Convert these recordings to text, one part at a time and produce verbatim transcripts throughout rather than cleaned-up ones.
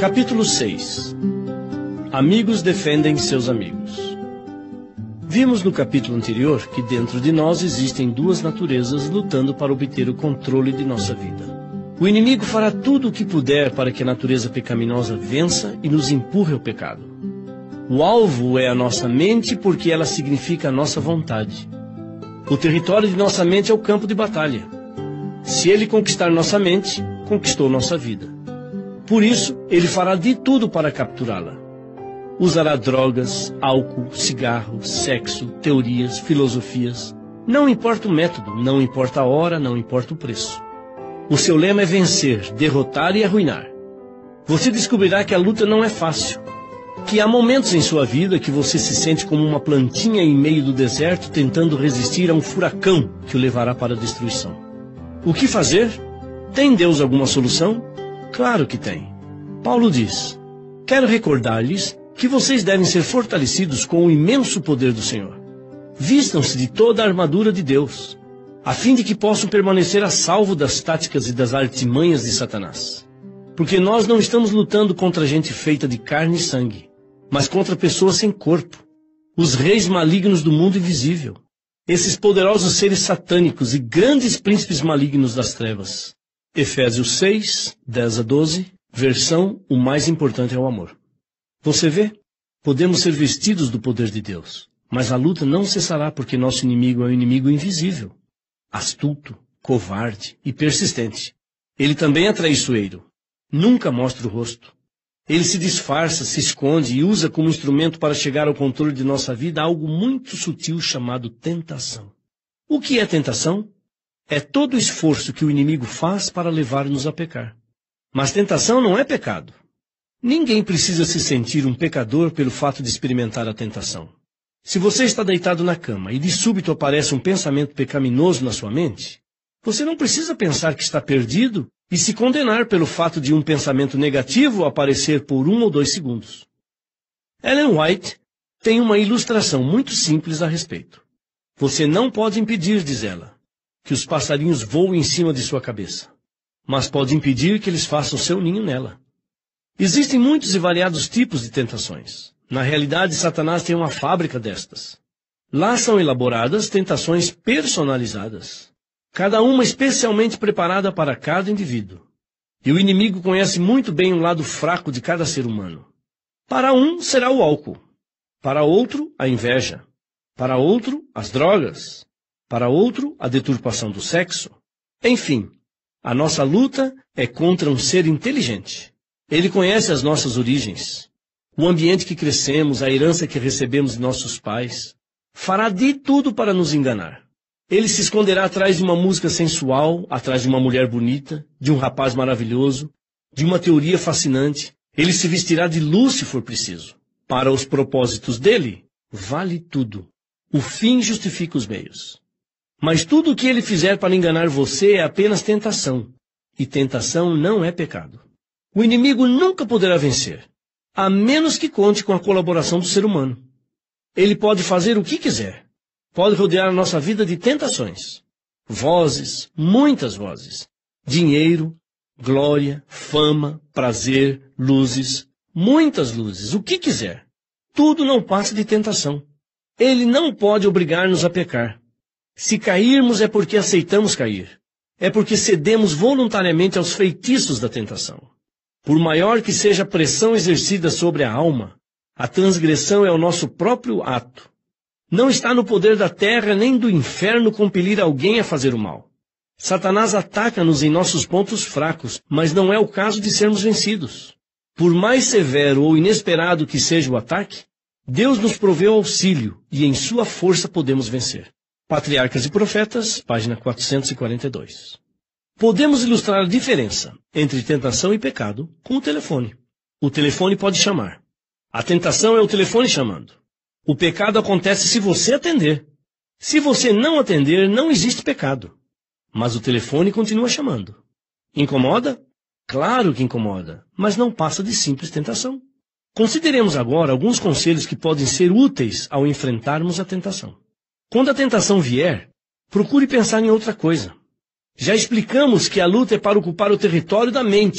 Capítulo seis. Amigos defendem seus amigos. Vimos no capítulo anterior que dentro de nós existem duas naturezas lutando para obter o controle de nossa vida. O inimigo fará tudo o que puder para que a natureza pecaminosa vença e nos empurre ao pecado. O alvo é a nossa mente porque ela significa a nossa vontade. O território de nossa mente é o campo de batalha. Se ele conquistar nossa mente, conquistou nossa vida. Por isso, ele fará de tudo para capturá-la. Usará drogas, álcool, cigarro, sexo, teorias, filosofias. Não importa o método, não importa a hora, não importa o preço. O seu lema é vencer, derrotar e arruinar. Você descobrirá que a luta não é fácil. Que há momentos em sua vida que você se sente como uma plantinha em meio do deserto tentando resistir a um furacão que o levará para a destruição. O que fazer? Tem Deus alguma solução? Claro que tem. Paulo diz: quero recordar-lhes que vocês devem ser fortalecidos com o imenso poder do Senhor. Vistam-se de toda a armadura de Deus, a fim de que possam permanecer a salvo das táticas e das artimanhas de Satanás. Porque nós não estamos lutando contra gente feita de carne e sangue, mas contra pessoas sem corpo, os reis malignos do mundo invisível, esses poderosos seres satânicos e grandes príncipes malignos das trevas. Efésios seis, dez a doze, versão: o mais importante é o amor. Você vê? Podemos ser vestidos do poder de Deus, mas a luta não cessará porque nosso inimigo é um inimigo invisível, astuto, covarde e persistente. Ele também é traiçoeiro. Nunca mostra o rosto. Ele se disfarça, se esconde e usa como instrumento para chegar ao controle de nossa vida algo muito sutil chamado tentação. O que é tentação? É todo o esforço que o inimigo faz para levar-nos a pecar. Mas tentação não é pecado. Ninguém precisa se sentir um pecador pelo fato de experimentar a tentação. Se você está deitado na cama e de súbito aparece um pensamento pecaminoso na sua mente, você não precisa pensar que está perdido e se condenar pelo fato de um pensamento negativo aparecer por um ou dois segundos. Ellen White tem uma ilustração muito simples a respeito. Você não pode impedir, diz ela, que os passarinhos voem em cima de sua cabeça, mas pode impedir que eles façam seu ninho nela. Existem muitos e variados tipos de tentações. Na realidade, Satanás tem uma fábrica destas. Lá são elaboradas tentações personalizadas, cada uma especialmente preparada para cada indivíduo. E o inimigo conhece muito bem o lado fraco de cada ser humano. Para um será o álcool, para outro a inveja, para outro as drogas, para outro a deturpação do sexo. Enfim, a nossa luta é contra um ser inteligente. Ele conhece as nossas origens, o ambiente que crescemos, a herança que recebemos de nossos pais. Fará de tudo para nos enganar. Ele se esconderá atrás de uma música sensual, atrás de uma mulher bonita, de um rapaz maravilhoso, de uma teoria fascinante. Ele se vestirá de luz se for preciso. Para os propósitos dele, vale tudo. O fim justifica os meios. Mas tudo o que ele fizer para enganar você é apenas tentação. E tentação não é pecado. O inimigo nunca poderá vencer, a menos que conte com a colaboração do ser humano. Ele pode fazer o que quiser. Pode rodear a nossa vida de tentações. Vozes, muitas vozes. Dinheiro, glória, fama, prazer, luzes. Muitas luzes, o que quiser. Tudo não passa de tentação. Ele não pode obrigar-nos a pecar. Se cairmos é porque aceitamos cair. É porque cedemos voluntariamente aos feitiços da tentação. Por maior que seja a pressão exercida sobre a alma, a transgressão é o nosso próprio ato. Não está no poder da terra nem do inferno compelir alguém a fazer o mal. Satanás ataca-nos em nossos pontos fracos, mas não é o caso de sermos vencidos. Por mais severo ou inesperado que seja o ataque, Deus nos proveu auxílio e em sua força podemos vencer. Patriarcas e Profetas, página quatrocentos e quarenta e dois. Podemos ilustrar a diferença entre tentação e pecado com o telefone. O telefone pode chamar. A tentação é o telefone chamando. O pecado acontece se você atender. Se você não atender, não existe pecado. Mas o telefone continua chamando. Incomoda? Claro que incomoda, mas não passa de simples tentação. Consideremos agora alguns conselhos que podem ser úteis ao enfrentarmos a tentação. Quando a tentação vier, procure pensar em outra coisa. Já explicamos que a luta é para ocupar o território da mente,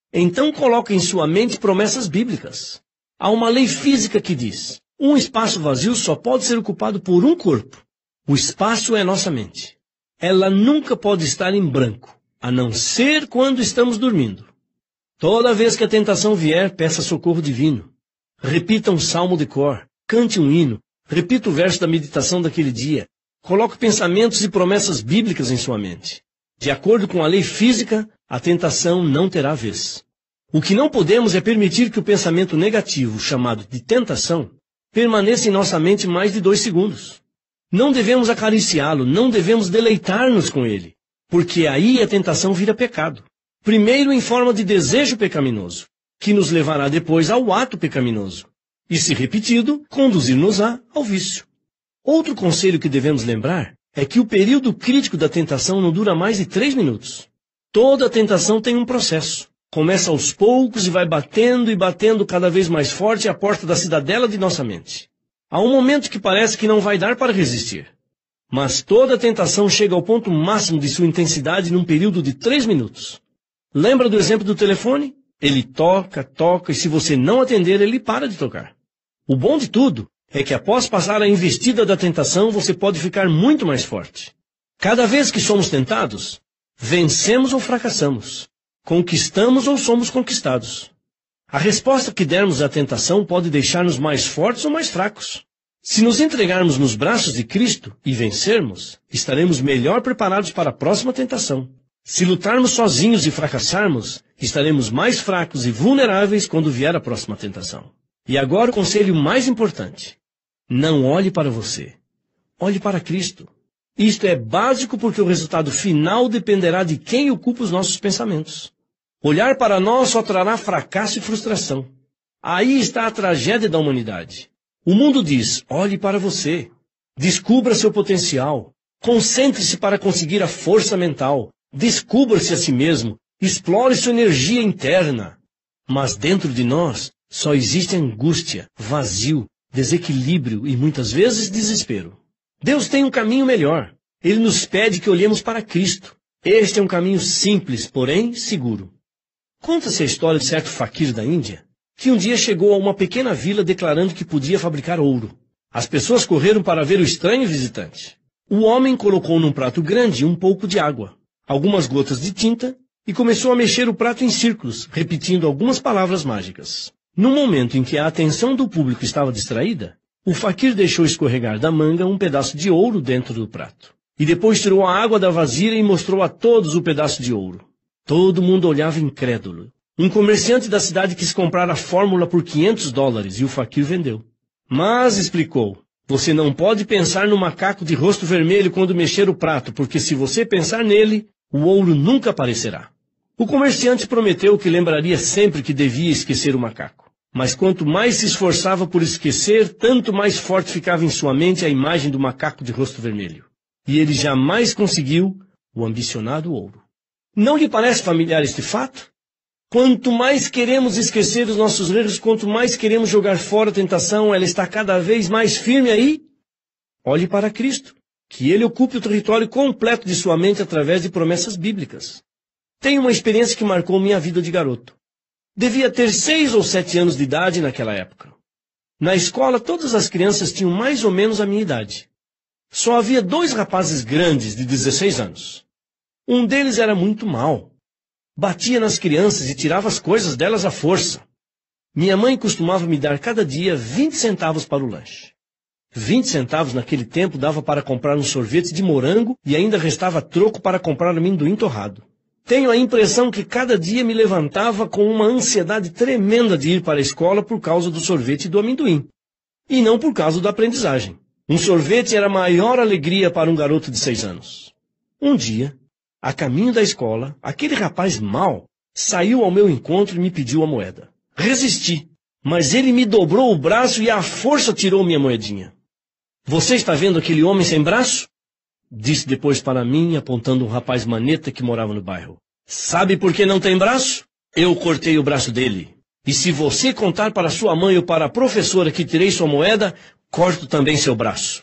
Então coloque em sua mente promessas bíblicas. Há uma lei física que diz: um espaço vazio só pode ser ocupado por um corpo. O espaço é nossa mente. Ela nunca pode estar em branco, a não ser quando estamos dormindo. Toda vez que a tentação vier, peça socorro divino. Repita um salmo de cor, cante um hino, repita o verso da meditação daquele dia. Coloque pensamentos e promessas bíblicas em sua mente. De acordo com a lei física, a tentação não terá vez. O que não podemos é permitir que o pensamento negativo, chamado de tentação, permaneça em nossa mente mais de dois segundos. Não devemos acariciá-lo, não devemos deleitar-nos com ele, porque aí a tentação vira pecado. Primeiro em forma de desejo pecaminoso, que nos levará depois ao ato pecaminoso, e se repetido, conduzir-nos-á ao vício. Outro conselho que devemos lembrar é que o período crítico da tentação não dura mais de três minutos. Toda tentação tem um processo. Começa aos poucos e vai batendo e batendo cada vez mais forte à porta da cidadela de nossa mente. Há um momento que parece que não vai dar para resistir. Mas toda tentação chega ao ponto máximo de sua intensidade num período de três minutos. Lembra do exemplo do telefone? Ele toca, toca, e se você não atender, ele para de tocar. O bom de tudo é que após passar a investida da tentação, você pode ficar muito mais forte. Cada vez que somos tentados, vencemos ou fracassamos. Conquistamos ou somos conquistados. A resposta que dermos à tentação pode deixar-nos mais fortes ou mais fracos. Se nos entregarmos nos braços de Cristo e vencermos, estaremos melhor preparados para a próxima tentação. Se lutarmos sozinhos e fracassarmos, estaremos mais fracos e vulneráveis quando vier a próxima tentação. E agora o conselho mais importante. Não olhe para você. Olhe para Cristo. Isto é básico porque o resultado final dependerá de quem ocupa os nossos pensamentos. Olhar para nós só trará fracasso e frustração. Aí está a tragédia da humanidade. O mundo diz: olhe para você. Descubra seu potencial. Concentre-se para conseguir a força mental. Descubra-se a si mesmo. Explore sua energia interna. Mas dentro de nós só existe angústia, vazio, desequilíbrio e muitas vezes desespero. Deus tem um caminho melhor. Ele nos pede que olhemos para Cristo. Este é um caminho simples, porém seguro. Conta-se a história de certo faquir da Índia, que um dia chegou a uma pequena vila declarando que podia fabricar ouro. As pessoas correram para ver o estranho visitante. O homem colocou num prato grande um pouco de água, algumas gotas de tinta, e começou a mexer o prato em círculos, repetindo algumas palavras mágicas. No momento em que a atenção do público estava distraída, o faquir deixou escorregar da manga um pedaço de ouro dentro do prato. E depois tirou a água da vasilha e mostrou a todos o pedaço de ouro. Todo mundo olhava incrédulo. Um comerciante da cidade quis comprar a fórmula por quinhentos dólares e o faquir vendeu. Mas, explicou, você não pode pensar no macaco de rosto vermelho quando mexer o prato, porque se você pensar nele, o ouro nunca aparecerá. O comerciante prometeu que lembraria sempre que devia esquecer o macaco. Mas quanto mais se esforçava por esquecer, tanto mais forte ficava em sua mente a imagem do macaco de rosto vermelho. E ele jamais conseguiu o ambicionado ouro. Não lhe parece familiar este fato? Quanto mais queremos esquecer os nossos erros, quanto mais queremos jogar fora a tentação, ela está cada vez mais firme aí. Olhe para Cristo, que Ele ocupe o território completo de sua mente através de promessas bíblicas. Tenho uma experiência que marcou minha vida de garoto. Devia ter seis ou sete anos de idade naquela época. Na escola, todas as crianças tinham mais ou menos a minha idade. Só havia dois rapazes grandes de dezesseis anos. Um deles era muito mau. Batia nas crianças e tirava as coisas delas à força. Minha mãe costumava me dar cada dia vinte centavos para o lanche. vinte centavos naquele tempo dava para comprar um sorvete de morango e ainda restava troco para comprar amendoim torrado. Tenho a impressão que cada dia me levantava com uma ansiedade tremenda de ir para a escola por causa do sorvete e do amendoim. E não por causa da aprendizagem. Um sorvete era a maior alegria para um garoto de seis anos. Um dia, a caminho da escola, aquele rapaz mau saiu ao meu encontro e me pediu a moeda. Resisti, mas ele me dobrou o braço e à força tirou minha moedinha. Você está vendo aquele homem sem braço? Disse depois para mim, apontando um rapaz maneta que morava no bairro. Sabe por que não tem braço? Eu cortei o braço dele. E se você contar para sua mãe ou para a professora que tirei sua moeda, corto também seu braço.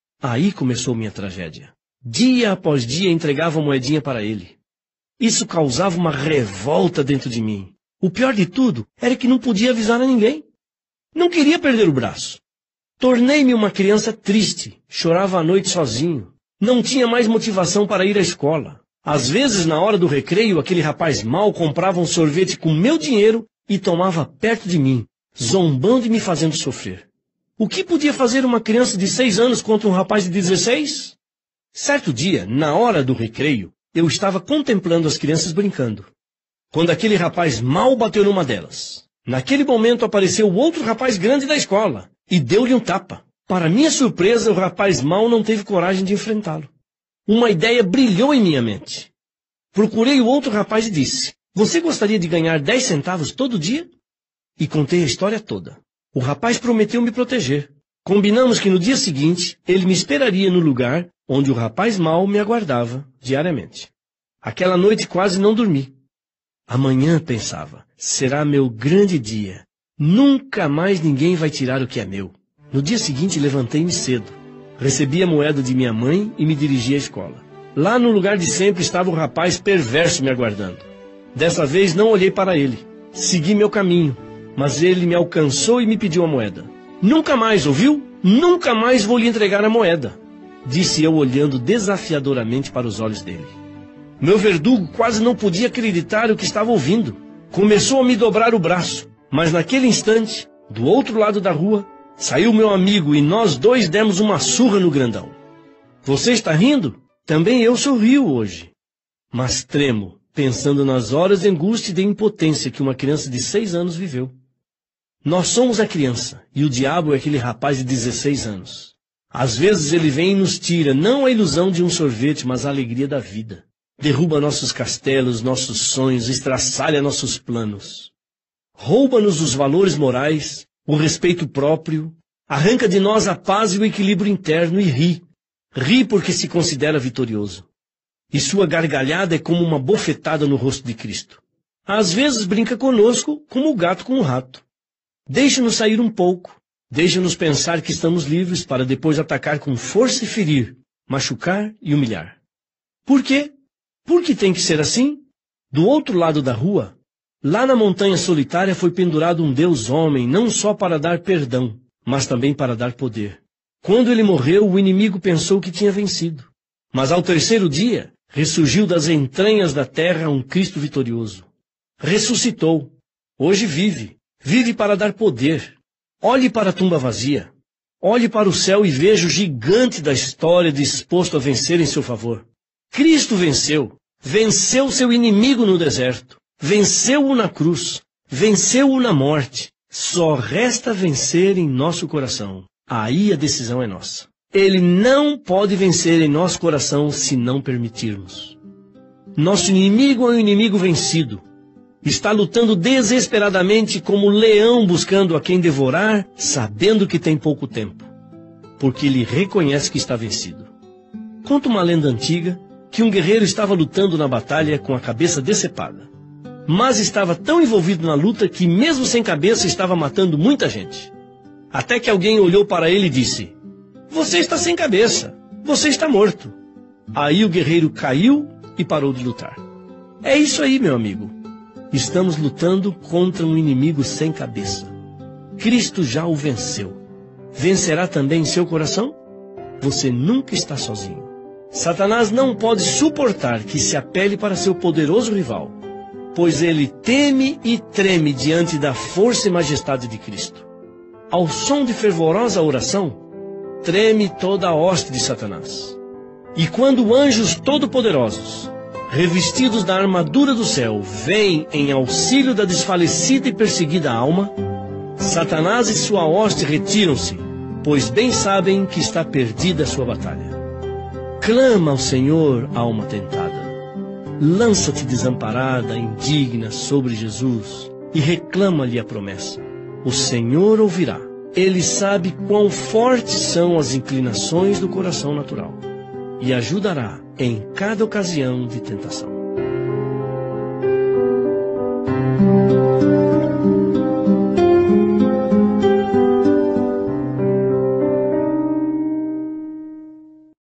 Aí começou minha tragédia. Dia após dia entregava a moedinha para ele. Isso causava uma revolta dentro de mim. O pior de tudo era que não podia avisar a ninguém. Não queria perder o braço. Tornei-me uma criança triste, chorava à noite sozinho. Não tinha mais motivação para ir à escola. Às vezes, na hora do recreio, aquele rapaz mau comprava um sorvete com meu dinheiro e tomava perto de mim, zombando e me fazendo sofrer. O que podia fazer uma criança de seis anos contra um rapaz de dezesseis? Certo dia, na hora do recreio, eu estava contemplando as crianças brincando, quando aquele rapaz mau bateu numa delas. Naquele momento apareceu outro rapaz grande da escola e deu-lhe um tapa. Para minha surpresa, o rapaz mau não teve coragem de enfrentá-lo. Uma ideia brilhou em minha mente. Procurei o outro rapaz e disse: "Você gostaria de ganhar dez centavos todo dia?" E contei a história toda. O rapaz prometeu me proteger. Combinamos que no dia seguinte ele me esperaria no lugar onde o rapaz mau me aguardava diariamente. Aquela noite quase não dormi. Amanhã, pensava, será meu grande dia. Nunca mais ninguém vai tirar o que é meu. No dia seguinte levantei-me cedo. Recebi a moeda de minha mãe e me dirigi à escola. Lá no lugar de sempre estava o rapaz perverso me aguardando. Dessa vez não olhei para ele. Segui meu caminho, mas ele me alcançou e me pediu a moeda. "Nunca mais, ouviu? Nunca mais vou lhe entregar a moeda", disse eu olhando desafiadoramente para os olhos dele. Meu verdugo quase não podia acreditar o que estava ouvindo. Começou a me dobrar o braço, mas naquele instante, do outro lado da rua, saiu meu amigo e nós dois demos uma surra no grandão. Você está rindo? Também eu sorrio hoje. Mas tremo, pensando nas horas de angústia e de impotência que uma criança de seis anos viveu. Nós somos a criança, e o diabo é aquele rapaz de dezesseis anos. Às vezes ele vem e nos tira, não a ilusão de um sorvete, mas a alegria da vida. Derruba nossos castelos, nossos sonhos, estraçalha nossos planos. Rouba-nos os valores morais, o respeito próprio, arranca de nós a paz e o equilíbrio interno e ri. Ri porque se considera vitorioso. E sua gargalhada é como uma bofetada no rosto de Cristo. Às vezes brinca conosco como o gato com o rato. Deixa-nos sair um pouco, deixa-nos pensar que estamos livres para depois atacar com força e ferir, machucar e humilhar. Por quê? Por que tem que ser assim? Do outro lado da rua, lá na montanha solitária foi pendurado um Deus homem, não só para dar perdão, mas também para dar poder. Quando ele morreu, o inimigo pensou que tinha vencido. Mas ao terceiro dia, ressurgiu das entranhas da terra um Cristo vitorioso. Ressuscitou. Hoje vive. Vive para dar poder. Olhe para a tumba vazia. Olhe para o céu e veja o gigante da história disposto a vencer em seu favor. Cristo venceu. Venceu seu inimigo no deserto. Venceu-o na cruz. Venceu-o na morte. Só resta vencer em nosso coração. Aí a decisão é nossa. Ele não pode vencer em nosso coração se não permitirmos. Nosso inimigo é um inimigo vencido. Está lutando desesperadamente como leão buscando a quem devorar, sabendo que tem pouco tempo, porque ele reconhece que está vencido. Conta uma lenda antiga que um guerreiro estava lutando na batalha com a cabeça decepada, mas estava tão envolvido na luta que mesmo sem cabeça estava matando muita gente. Até que alguém olhou para ele e disse: "Você está sem cabeça, você está morto." Aí o guerreiro caiu e parou de lutar. É isso aí, meu amigo. Estamos lutando contra um inimigo sem cabeça. Cristo já o venceu. Vencerá também em seu coração? Você nunca está sozinho. Satanás não pode suportar que se apele para seu poderoso rival, pois ele teme e treme diante da força e majestade de Cristo. Ao som de fervorosa oração, treme toda a hoste de Satanás. E quando anjos todo-poderosos, revestidos da armadura do céu, vêm em auxílio da desfalecida e perseguida alma, Satanás e sua hoste retiram-se, pois bem sabem que está perdida a sua batalha. Clama ao Senhor, alma tentada. Lança-te desamparada, indigna, sobre Jesus e reclama-lhe a promessa. O Senhor ouvirá. Ele sabe quão fortes são as inclinações do coração natural e ajudará em cada ocasião de tentação.